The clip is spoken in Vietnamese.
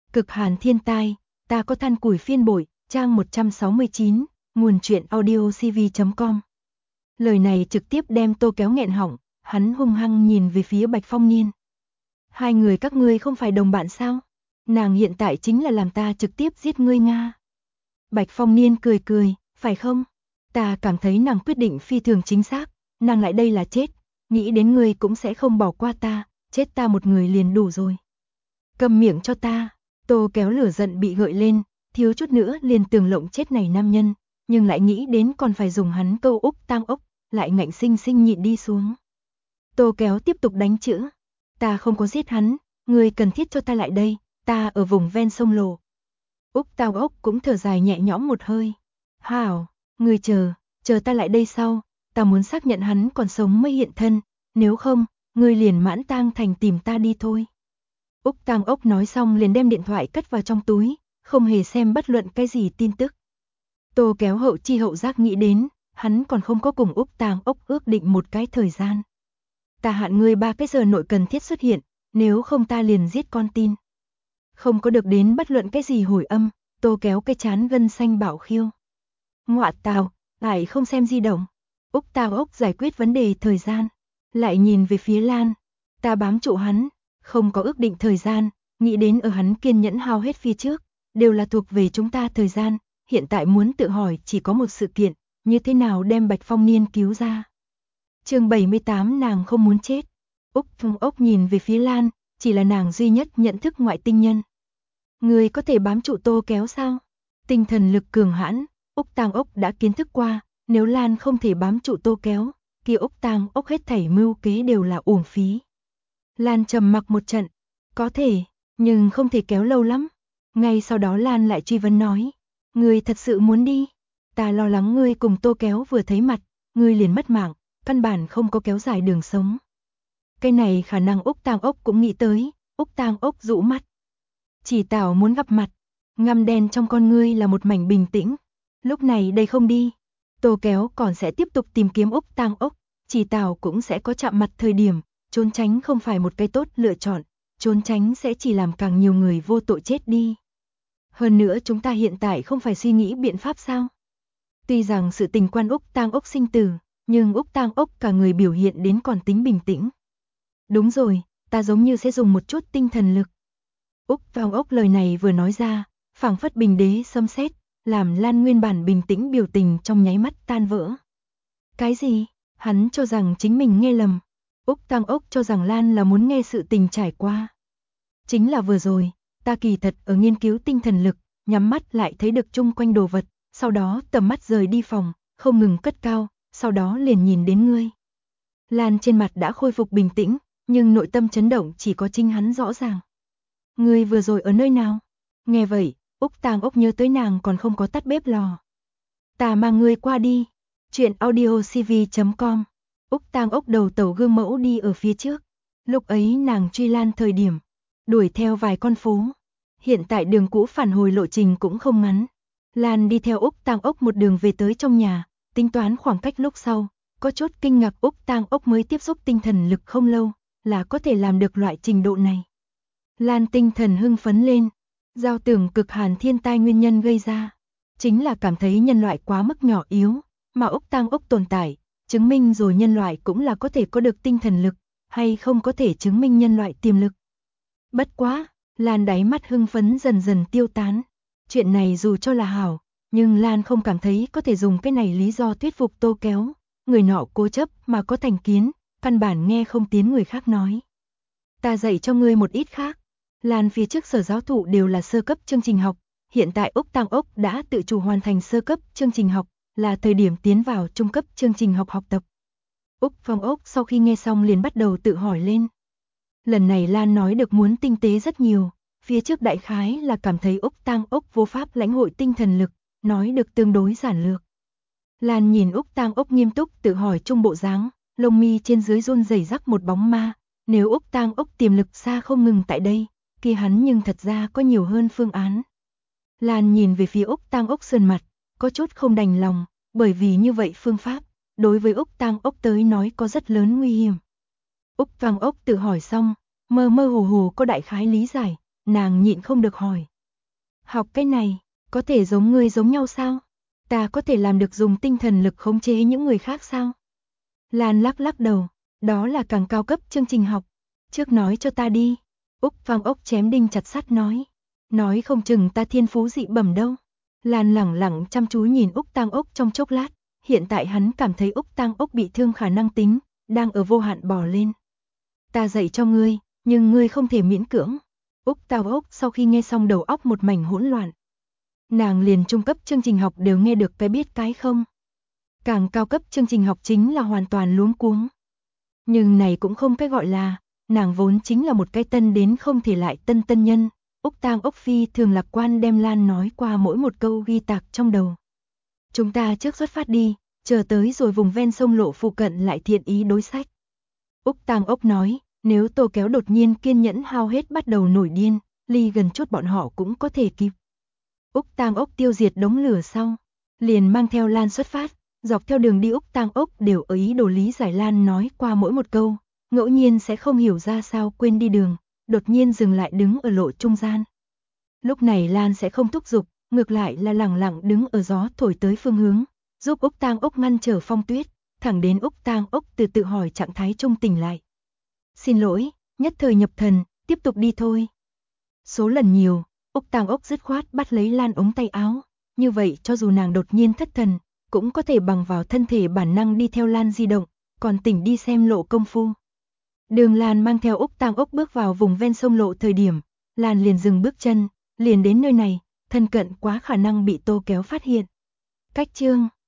Cực hàn thiên tai, ta có than củi phiên bội, trang 169, nguồn truyện audio cv.com. Lời này trực tiếp đem Tô Kéo nghẹn họng, hắn hung hăng nhìn về phía Bạch Phong Niên. Hai người các ngươi không phải đồng bạn sao? Nàng hiện tại chính là làm ta trực tiếp giết ngươi Nga. Bạch Phong Niên cười cười, phải không? Ta cảm thấy nàng quyết định phi thường chính xác, nàng lại đây là chết, nghĩ đến ngươi cũng sẽ không bỏ qua ta, chết ta một người liền đủ rồi. Câm miệng cho ta. Tô Kéo lửa giận bị gợi lên, thiếu chút nữa liền tường lộng chết này nam nhân, nhưng lại nghĩ đến còn phải dùng hắn câu úc tam ốc, lại ngạnh sinh sinh nhịn đi xuống. Tô Kéo tiếp tục đánh chữ, ta không có giết hắn, ngươi cần thiết cho ta lại đây, ta ở vùng ven sông Lồ. Úc tam ốc cũng thở dài nhẹ nhõm một hơi. Hảo, ngươi chờ ta lại đây sau, ta muốn xác nhận hắn còn sống mới hiện thân, nếu không, ngươi liền mãn tang thành tìm ta đi thôi. Úc Tang Ốc nói xong liền đem điện thoại cất vào trong túi, không hề xem bất luận cái gì tin tức. Tô Kéo hậu chi hậu giác nghĩ đến, hắn còn không có cùng Úc Tang Ốc ước định một cái thời gian. Ta hạn ngươi 3 cái giờ nội cần thiết xuất hiện, nếu không ta liền giết con tin. Không có được đến bất luận cái gì hồi âm, Tô Kéo cái chán gân xanh bảo khiêu. Ngọa tào, lại không xem di động. Úc Tang Ốc giải quyết vấn đề thời gian, lại nhìn về phía Lan, ta bám trụ hắn. Không có ước định thời gian, nghĩ đến ở hắn kiên nhẫn hao hết phía trước, đều là thuộc về chúng ta thời gian, hiện tại muốn tự hỏi chỉ có một sự kiện, như thế nào đem Bạch Phong Niên cứu ra. Chương 78 nàng không muốn chết. Úc Phong Ốc nhìn về phía Lan, chỉ là nàng duy nhất nhận thức ngoại tinh nhân. Người có thể bám trụ Tô Kéo sao? Tinh thần lực cường hãn, Úc Tang Ốc đã kiến thức qua, nếu Lan không thể bám trụ Tô Kéo, kia Úc Tang Ốc hết thảy mưu kế đều là uổng phí. Lan trầm mặc một trận, có thể, nhưng không thể kéo lâu lắm. Ngay sau đó Lan lại truy vấn nói, ngươi thật sự muốn đi? Ta lo lắng ngươi cùng Tô Kéo vừa thấy mặt, ngươi liền mất mạng, căn bản không có kéo dài đường sống. Cái này khả năng Úc Tang Ốc cũng nghĩ tới, Úc Tang Ốc dụ mắt. Chỉ Tảo muốn gặp mặt, ngăm đen trong con ngươi là một mảnh bình tĩnh. Lúc này đây không đi, Tô Kéo còn sẽ tiếp tục tìm kiếm Úc Tang Ốc, Chỉ Tảo cũng sẽ có chạm mặt thời điểm. Trốn tránh không phải một cái tốt lựa chọn, trốn tránh sẽ chỉ làm càng nhiều người vô tội chết đi. Hơn nữa chúng ta hiện tại không phải suy nghĩ biện pháp sao? Tuy rằng sự tình quan Úc Tang Ốc sinh tử, nhưng Úc Tang Ốc cả người biểu hiện đến còn tính bình tĩnh. Đúng rồi, ta giống như sẽ dùng một chút tinh thần lực. Úc Tang Ốc lời này vừa nói ra, phảng phất bình đế xâm xét, làm Lan nguyên bản bình tĩnh biểu tình trong nháy mắt tan vỡ. Cái gì? Hắn cho rằng chính mình nghe lầm. Úc Tang Ốc cho rằng Lan là muốn nghe sự tình trải qua. Chính là vừa rồi, ta kỳ thật ở nghiên cứu tinh thần lực, nhắm mắt lại thấy được chung quanh đồ vật, sau đó tầm mắt rời đi phòng, không ngừng cất cao, sau đó liền nhìn đến ngươi. Lan trên mặt đã khôi phục bình tĩnh, nhưng nội tâm chấn động chỉ có chính hắn rõ ràng. Ngươi vừa rồi ở nơi nào? Nghe vậy, Úc Tang Ốc nhớ tới nàng còn không có tắt bếp lò. Ta mang ngươi qua đi. Truyện audio cv.com. Úc Tang Ốc đầu tàu gương mẫu đi ở phía trước. Lúc ấy nàng truy Lan thời điểm, đuổi theo vài con phố. Hiện tại đường cũ phản hồi lộ trình cũng không ngắn. Lan đi theo Úc Tang Ốc một đường về tới trong nhà, tính toán khoảng cách lúc sau, có chút kinh ngạc Úc Tang Ốc mới tiếp xúc tinh thần lực không lâu, là có thể làm được loại trình độ này. Lan tinh thần hưng phấn lên, giao tưởng cực hàn thiên tai nguyên nhân gây ra, chính là cảm thấy nhân loại quá mức nhỏ yếu, mà Úc Tang Ốc tồn tại, chứng minh rồi nhân loại cũng là có thể có được tinh thần lực, hay không có thể chứng minh nhân loại tiềm lực. Bất quá, Lan đáy mắt hưng phấn dần dần tiêu tán. Chuyện này dù cho là hảo, nhưng Lan không cảm thấy có thể dùng cái này lý do thuyết phục Tô Kéo. Người nọ cố chấp mà có thành kiến, căn bản nghe không tiếng người khác nói. Ta dạy cho ngươi một ít khác. Lan phía trước sở giáo thụ đều là sơ cấp chương trình học, hiện tại Úc Tang Ốc đã tự chủ hoàn thành sơ cấp chương trình học, là thời điểm tiến vào trung cấp chương trình học học tập. Úc Phong Ốc sau khi nghe xong liền bắt đầu tự hỏi lên. Lần này Lan nói được muốn tinh tế rất nhiều, phía trước đại khái là cảm thấy Úc Tang Ốc vô pháp lãnh hội tinh thần lực, nói được tương đối giản lược. Lan nhìn Úc Tang Ốc nghiêm túc tự hỏi chung bộ dáng, lông mi trên dưới run rẩy rắc một bóng ma, nếu Úc Tang Ốc tiềm lực xa không ngừng tại đây, kia hắn nhưng thật ra có nhiều hơn phương án. Lan nhìn về phía Úc Tang Ốc sườn mặt, có chút không đành lòng, bởi vì như vậy phương pháp, đối với Úc Tang Ốc tới nói có rất lớn nguy hiểm. Úc Tang Ốc tự hỏi xong, mơ mơ hồ hồ có đại khái lý giải, nàng nhịn không được hỏi. Học cái này, có thể giống ngươi giống nhau sao? Ta có thể làm được dùng tinh thần lực khống chế những người khác sao? Lan lắc lắc đầu, đó là càng cao cấp chương trình học. Trước nói cho ta đi. Úc Phang Ốc chém đinh chặt sắt nói. Nói không chừng ta thiên phú dị bẩm đâu. Lan lẳng lặng chăm chú nhìn Úc Tang Ốc trong chốc lát. Hiện tại hắn cảm thấy Úc Tang Ốc bị thương khả năng tính, đang ở vô hạn bò lên. Ta dạy cho ngươi, nhưng ngươi không thể miễn cưỡng. Úc Tang Ốc sau khi nghe xong đầu óc một mảnh hỗn loạn. Nàng liền trung cấp chương trình học đều nghe được cái biết cái không. Càng cao cấp chương trình học chính là hoàn toàn luống cuống. Nhưng này cũng không cái gọi là, nàng vốn chính là một cái tân đến không thể lại tân nhân. Úc Tang Ốc phi thường lạc quan đem Lan nói qua mỗi một câu ghi tạc trong đầu. Chúng ta trước xuất phát đi, chờ tới rồi vùng ven sông lộ phụ cận lại thiện ý đối sách. Úc Tang Ốc nói, nếu Tô Kéo đột nhiên kiên nhẫn hao hết bắt đầu nổi điên, ly gần chút bọn họ cũng có thể kịp. Úc Tang Ốc tiêu diệt đống lửa sau, liền mang theo Lan xuất phát, dọc theo đường đi Úc Tang Ốc đều ở ý đồ lý giải Lan nói qua mỗi một câu, ngẫu nhiên sẽ không hiểu ra sao quên đi đường, đột nhiên dừng lại đứng ở lộ trung gian. Lúc này Lan sẽ không thúc giục, ngược lại là lẳng lặng đứng ở gió thổi tới phương hướng, giúp Úc Tang Ốc ngăn trở phong tuyết, thẳng đến Úc Tang Ốc từ tự hỏi trạng thái trung tỉnh lại. Xin lỗi, nhất thời nhập thần, tiếp tục đi thôi. Số lần nhiều, Úc Tang Ốc dứt khoát bắt lấy Lan ống tay áo, như vậy cho dù nàng đột nhiên thất thần, cũng có thể bằng vào thân thể bản năng đi theo Lan di động, còn tỉnh đi xem lộ công phu. Đường Lan mang theo Úc Tang Ốc bước vào vùng ven sông lộ thời điểm, Lan liền dừng bước chân, liền đến nơi này, thân cận quá khả năng bị Tô Kéo phát hiện. Cách chương